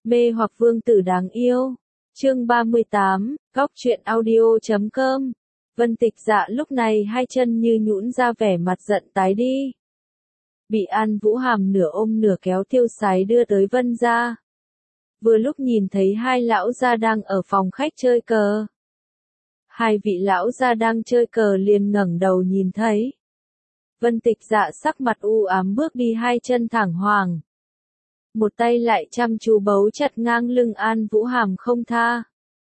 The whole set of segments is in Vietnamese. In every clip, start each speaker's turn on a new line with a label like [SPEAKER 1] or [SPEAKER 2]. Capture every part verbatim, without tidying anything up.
[SPEAKER 1] Mê hoặc vương tử đáng yêu. Chương ba mươi tám, góc truyện audio chấm com. Vân Tịch Dạ lúc này hai chân như nhũn ra, vẻ mặt giận tái đi. Bị An Vũ Hàm nửa ôm nửa kéo tiêu sái đưa tới Vân gia. Vừa lúc nhìn thấy hai lão gia đang ở phòng khách chơi cờ. Hai vị lão gia đang chơi cờ liền ngẩng đầu nhìn thấy. Vân Tịch Dạ sắc mặt u ám bước đi, hai chân thẳng hoàng. Một tay lại chăm chú bấu chặt ngang lưng An Vũ Hàm không tha.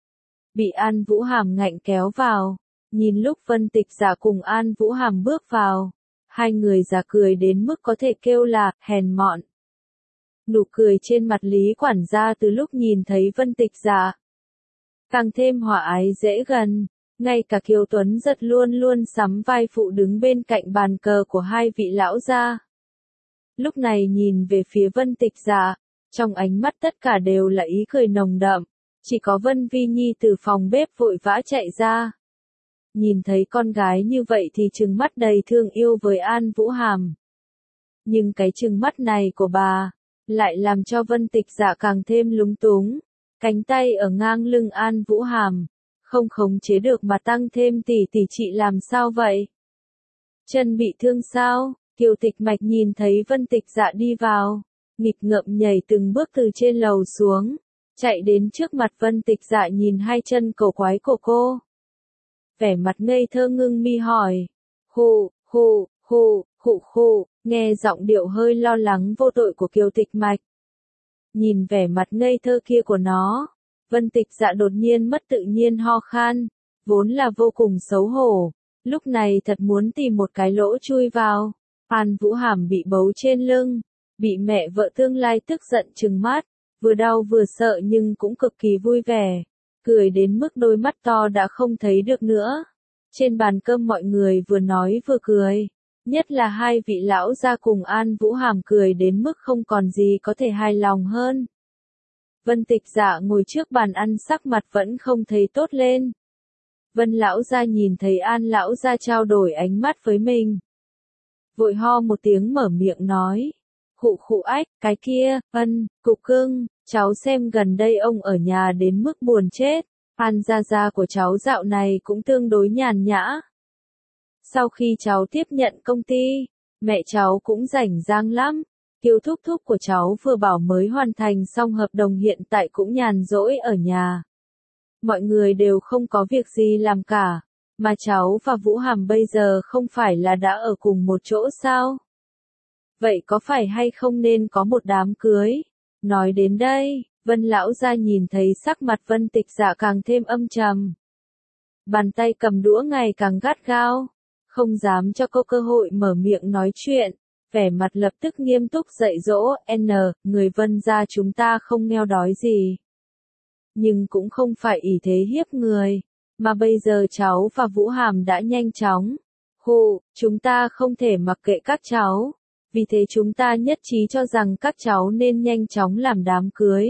[SPEAKER 1] Bị An Vũ Hàm ngạnh kéo vào, nhìn lúc Vân Tịch Dạ cùng An Vũ Hàm bước vào, hai người già cười đến mức có thể kêu là hèn mọn. Nụ cười trên mặt Lý quản gia từ lúc nhìn thấy Vân Tịch Dạ càng thêm hòa ái dễ gần, ngay cả Kiều Tuấn Giật luôn luôn sắm vai phụ đứng bên cạnh bàn cờ của hai vị lão gia. Lúc này nhìn về phía Vân Tịch Dạ, trong ánh mắt tất cả đều là ý cười nồng đậm, chỉ có Vân Vi Nhi từ phòng bếp vội vã chạy ra. Nhìn thấy con gái như vậy thì trừng mắt đầy thương yêu với An Vũ Hàm. Nhưng cái trừng mắt này của bà, lại làm cho Vân Tịch Dạ càng thêm lúng túng, cánh tay ở ngang lưng An Vũ Hàm, không khống chế được mà tăng thêm tỷ tỷ chị làm sao vậy? Chân bị thương sao? Kiều Tịch Mạch nhìn thấy Vân Tịch Dạ đi vào, nghịch ngợm nhảy từng bước từ trên lầu xuống, chạy đến trước mặt Vân Tịch Dạ nhìn hai chân cổ quái của cô. Vẻ mặt ngây thơ ngưng mi hỏi, hù, hù, hù, hù hù, nghe giọng điệu hơi lo lắng vô tội của Kiều Tịch Mạch. Nhìn vẻ mặt ngây thơ kia của nó, Vân Tịch Dạ đột nhiên mất tự nhiên ho khan, vốn là vô cùng xấu hổ, lúc này thật muốn tìm một cái lỗ chui vào. An Vũ Hàm bị bấu trên lưng, bị mẹ vợ tương lai tức giận trừng mắt, vừa đau vừa sợ nhưng cũng cực kỳ vui vẻ, cười đến mức đôi mắt to đã không thấy được nữa. Trên bàn cơm mọi người vừa nói vừa cười, nhất là hai vị lão gia cùng An Vũ Hàm cười đến mức không còn gì có thể hài lòng hơn. Vân Tịch Dạ ngồi trước bàn ăn sắc mặt vẫn không thấy tốt lên. Vân lão gia nhìn thấy An lão gia trao đổi ánh mắt với mình, vội ho một tiếng mở miệng nói, khụ khụ ách, cái kia, Vân, cục cưng, cháu xem gần đây ông ở nhà đến mức buồn chết, An gia gia của cháu dạo này cũng tương đối nhàn nhã. Sau khi cháu tiếp nhận công ty, mẹ cháu cũng rảnh rang lắm, Kiều thúc thúc của cháu vừa bảo mới hoàn thành xong hợp đồng hiện tại cũng nhàn rỗi ở nhà. Mọi người đều không có việc gì làm cả. Mà cháu và Vũ Hàm bây giờ không phải là đã ở cùng một chỗ sao? Vậy có phải hay không nên có một đám cưới? Nói đến đây, Vân lão gia nhìn thấy sắc mặt Vân Tịch Dạ càng thêm âm trầm. Bàn tay cầm đũa ngày càng gắt gao, không dám cho cô cơ hội mở miệng nói chuyện, vẻ mặt lập tức nghiêm túc dạy dỗ, N, người Vân gia chúng ta không nghèo đói gì. Nhưng cũng không phải ỷ thế hiếp người. Mà bây giờ cháu và Vũ Hàm đã nhanh chóng. Hù, chúng ta không thể mặc kệ các cháu. Vì thế chúng ta nhất trí cho rằng các cháu nên nhanh chóng làm đám cưới.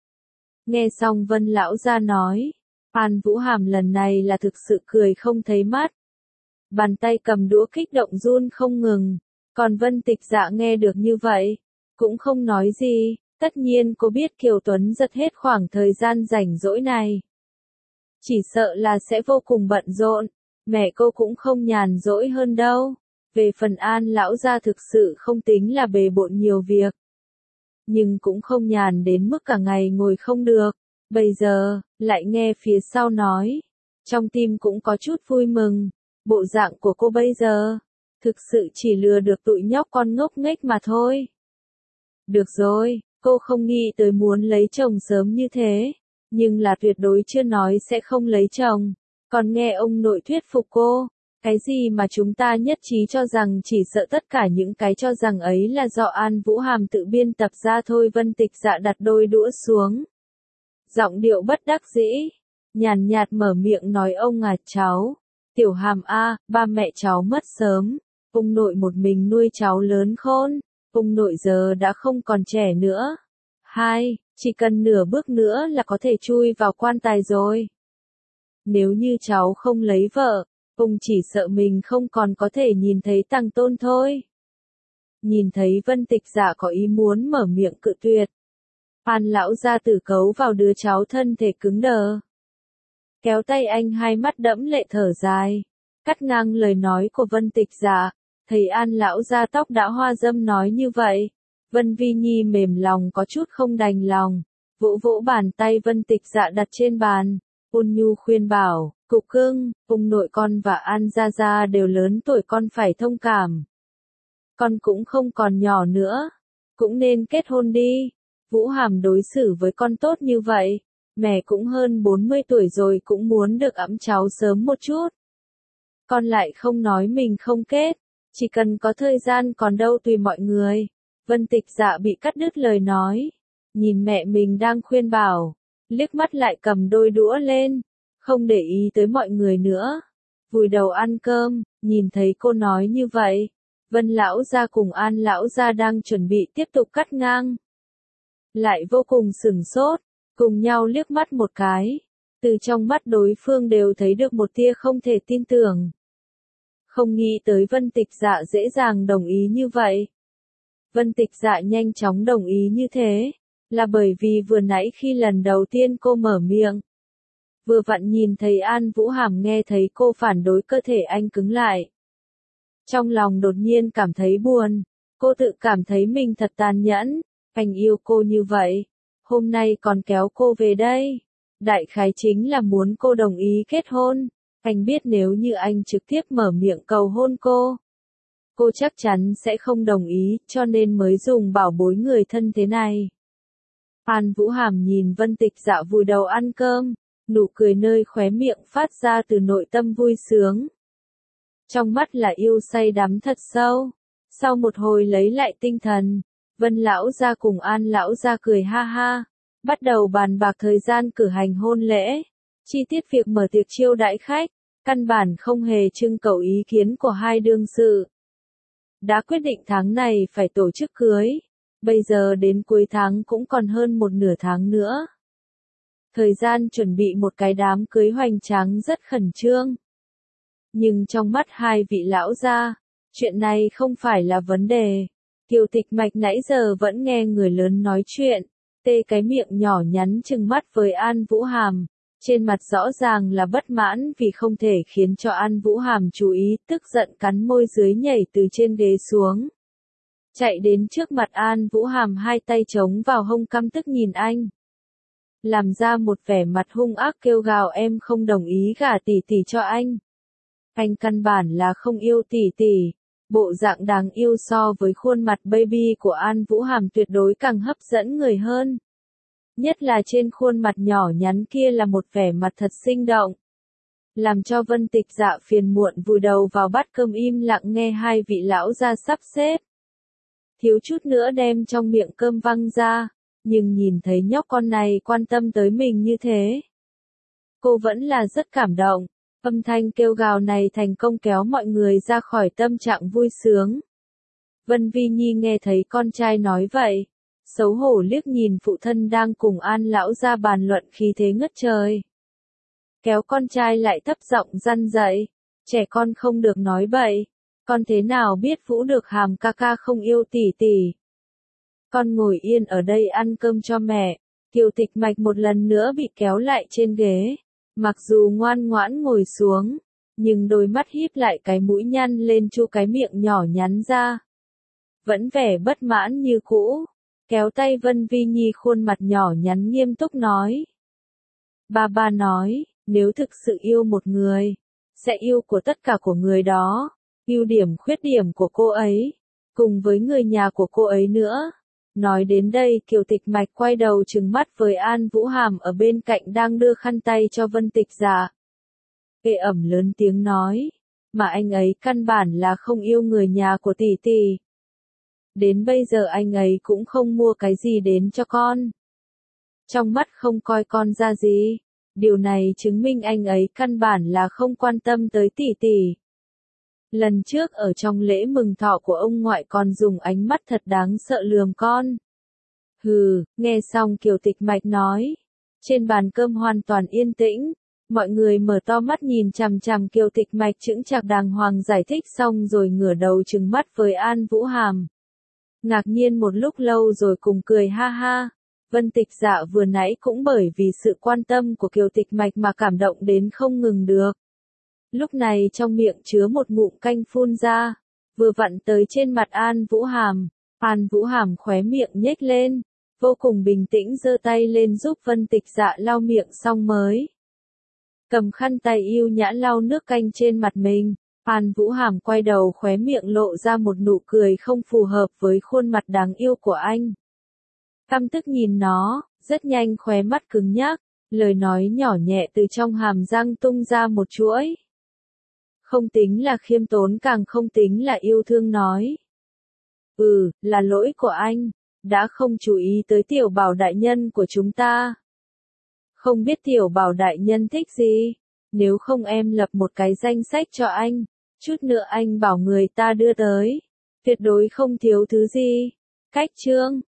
[SPEAKER 1] Nghe xong Vân lão gia nói, An Vũ Hàm lần này là thực sự cười không thấy mắt. Bàn tay cầm đũa kích động run không ngừng. Còn Vân Tịch Dạ nghe được như vậy, cũng không nói gì. Tất nhiên cô biết Kiều Tuấn Giật hết khoảng thời gian rảnh rỗi này. Chỉ sợ là sẽ vô cùng bận rộn, mẹ cô cũng không nhàn rỗi hơn đâu. Về phần An lão gia thực sự không tính là bề bộn nhiều việc, nhưng cũng không nhàn đến mức cả ngày ngồi không được. Bây giờ, lại nghe phía sau nói, trong tim cũng có chút vui mừng. Bộ dạng của cô bây giờ, thực sự chỉ lừa được tụi nhóc con ngốc nghếch mà thôi. Được rồi, cô không nghĩ tới muốn lấy chồng sớm như thế. Nhưng là tuyệt đối chưa nói sẽ không lấy chồng. Còn nghe ông nội thuyết phục cô. Cái gì mà chúng ta nhất trí cho rằng chỉ sợ tất cả những cái cho rằng ấy là do An Vũ Hàm tự biên tập ra thôi. Vân Tịch Dạ đặt đôi đũa xuống. Giọng điệu bất đắc dĩ. Nhàn nhạt mở miệng nói ông à cháu. Tiểu Hàm a, ba mẹ cháu mất sớm. Ông nội một mình nuôi cháu lớn khôn. Ông nội giờ đã không còn trẻ nữa. Hai. Chỉ cần nửa bước nữa là có thể chui vào quan tài rồi. Nếu như cháu không lấy vợ, ông chỉ sợ mình không còn có thể nhìn thấy Tằng Tôn thôi. Nhìn thấy Vân Tịch Dạ có ý muốn mở miệng cự tuyệt, An lão gia tử cấu vào đứa cháu thân thể cứng đờ. Kéo tay anh, hai mắt đẫm lệ thở dài. Cắt ngang lời nói của Vân Tịch Dạ. Thấy An lão gia tóc đã hoa râm nói như vậy. Vân Vi Nhi mềm lòng có chút không đành lòng. Vỗ vỗ bàn tay Vân Tịch Dạ đặt trên bàn. Ôn nhu khuyên bảo, Cục Cưng, ông nội con và An Gia Gia đều lớn tuổi, con phải thông cảm. Con cũng không còn nhỏ nữa. Cũng nên kết hôn đi. Vũ Hàm đối xử với con tốt như vậy. Mẹ cũng hơn bốn mươi tuổi rồi, cũng muốn được ẵm cháu sớm một chút. Con lại không nói mình không kết. Chỉ cần có thời gian còn đâu tùy mọi người. Vân Tịch Dạ bị cắt đứt lời nói. Nhìn mẹ mình đang khuyên bảo. Liếc mắt lại cầm đôi đũa lên. Không để ý tới mọi người nữa. Vùi đầu ăn cơm. Nhìn thấy cô nói như vậy. Vân lão gia cùng An lão gia đang chuẩn bị tiếp tục cắt ngang. Lại vô cùng sửng sốt. Cùng nhau liếc mắt một cái. Từ trong mắt đối phương đều thấy được một tia không thể tin tưởng. Không nghĩ tới Vân Tịch Dạ dễ dàng đồng ý như vậy. Vân Tịch Dạ nhanh chóng đồng ý như thế. Là bởi vì vừa nãy khi lần đầu tiên cô mở miệng. Vừa vặn nhìn thấy An Vũ Hàm, nghe thấy cô phản đối, cơ thể anh cứng lại. Trong lòng đột nhiên cảm thấy buồn. Cô tự cảm thấy mình thật tàn nhẫn. Anh yêu cô như vậy. Hôm nay còn kéo cô về đây. Đại khái chính là muốn cô đồng ý kết hôn. Anh biết nếu như anh trực tiếp mở miệng cầu hôn cô. Cô chắc chắn sẽ không đồng ý, cho nên mới dùng bảo bối người thân thế này. An Vũ Hàm nhìn Vân Tịch Dạ vùi đầu ăn cơm. Nụ cười nơi khóe miệng phát ra từ nội tâm vui sướng. Trong mắt là yêu say đắm thật sâu. Sau một hồi lấy lại tinh thần. Vân lão gia cùng An lão gia cười ha ha. Bắt đầu bàn bạc thời gian cử hành hôn lễ. Chi tiết việc mở tiệc chiêu đãi khách. Căn bản không hề trưng cầu ý kiến của hai đương sự. Đã quyết định tháng này phải tổ chức cưới. Bây giờ đến cuối tháng cũng còn hơn một nửa tháng nữa. Thời gian chuẩn bị một cái đám cưới hoành tráng rất khẩn trương. Nhưng trong mắt hai vị lão gia, chuyện này không phải là vấn đề. Kiều Tịch Mạch nãy giờ vẫn nghe người lớn nói chuyện, tê cái miệng nhỏ nhắn trừng mắt với An Vũ Hàm. Trên mặt rõ ràng là bất mãn vì không thể khiến cho An Vũ Hàm chú ý, tức giận cắn môi dưới nhảy từ trên ghế xuống. Chạy đến trước mặt An Vũ Hàm, hai tay chống vào hông, căm tức nhìn anh. Làm ra một vẻ mặt hung ác kêu gào, em không đồng ý gả tỷ tỷ cho anh. Anh căn bản là không yêu tỷ tỷ. Bộ dạng đáng yêu so với khuôn mặt baby của An Vũ Hàm tuyệt đối càng hấp dẫn người hơn. Nhất là trên khuôn mặt nhỏ nhắn kia là một vẻ mặt thật sinh động. Làm cho Vân Tịch Dạ phiền muộn vùi đầu vào bát cơm, im lặng nghe hai vị lão gia sắp xếp. Thiếu chút nữa đem trong miệng cơm văng ra, nhưng nhìn thấy nhóc con này quan tâm tới mình như thế. Cô vẫn là rất cảm động. Âm thanh kêu gào này thành công kéo mọi người ra khỏi tâm trạng vui sướng. Vân Vi Nhi nghe thấy con trai nói vậy. Xấu hổ liếc nhìn phụ thân đang cùng An lão gia bàn luận khí thế ngất trời. Kéo con trai lại thấp giọng răn dạy. Trẻ con không được nói bậy. Con thế nào biết Vũ được Hàm ca ca không yêu tỷ tỷ. Con ngồi yên ở đây ăn cơm cho mẹ. Kiều Tịch Mạch một lần nữa bị kéo lại trên ghế. Mặc dù ngoan ngoãn ngồi xuống, nhưng đôi mắt híp lại, cái mũi nhăn lên, chu cái miệng nhỏ nhắn ra. Vẫn vẻ bất mãn như cũ. Kéo tay Vân Vi Nhi, khuôn mặt nhỏ nhắn nghiêm túc nói. Ba ba nói, nếu thực sự yêu một người, sẽ yêu của tất cả của người đó. Ưu điểm khuyết điểm của cô ấy, cùng với người nhà của cô ấy nữa. Nói đến đây, Kiều Tịch Mạch quay đầu trừng mắt với An Vũ Hàm ở bên cạnh đang đưa khăn tay cho Vân Tịch Dạ. Ghê ẩm lớn tiếng nói, mà anh ấy căn bản là không yêu người nhà của tỷ tỷ. Đến bây giờ anh ấy cũng không mua cái gì đến cho con. Trong mắt không coi con ra gì. Điều này chứng minh anh ấy căn bản là không quan tâm tới tỷ tỷ. Lần trước ở trong lễ mừng thọ của ông ngoại còn dùng ánh mắt thật đáng sợ lườm con. Hừ, nghe xong Kiều Tịch Mạch nói. Trên bàn cơm hoàn toàn yên tĩnh. Mọi người mở to mắt nhìn chằm chằm Kiều Tịch Mạch chững chạc đàng hoàng giải thích xong rồi ngửa đầu trừng mắt với An Vũ Hàm. Ngạc nhiên một lúc lâu rồi cùng cười ha ha. Vân Tịch Dạ vừa nãy cũng bởi vì sự quan tâm của Kiều Tịch Mạch mà cảm động đến không ngừng được. Lúc này trong miệng chứa một ngụm canh phun ra, vừa vặn tới trên mặt An Vũ Hàm. An Vũ Hàm khóe miệng nhếch lên, vô cùng bình tĩnh giơ tay lên giúp Vân Tịch Dạ lau miệng xong mới cầm khăn tay yêu nhã lau nước canh trên mặt mình. An Vũ Hàm quay đầu khóe miệng lộ ra một nụ cười không phù hợp với khuôn mặt đáng yêu của anh. Căm tức nhìn nó, rất nhanh khóe mắt cứng nhắc, lời nói nhỏ nhẹ từ trong hàm răng tung ra một chuỗi. Không tính là khiêm tốn càng không tính là yêu thương nói. Ừ, là lỗi của anh, đã không chú ý tới tiểu bảo đại nhân của chúng ta. Không biết tiểu bảo đại nhân thích gì, nếu không em lập một cái danh sách cho anh, chút nữa anh bảo người ta đưa tới, tuyệt đối không thiếu thứ gì. Cách chương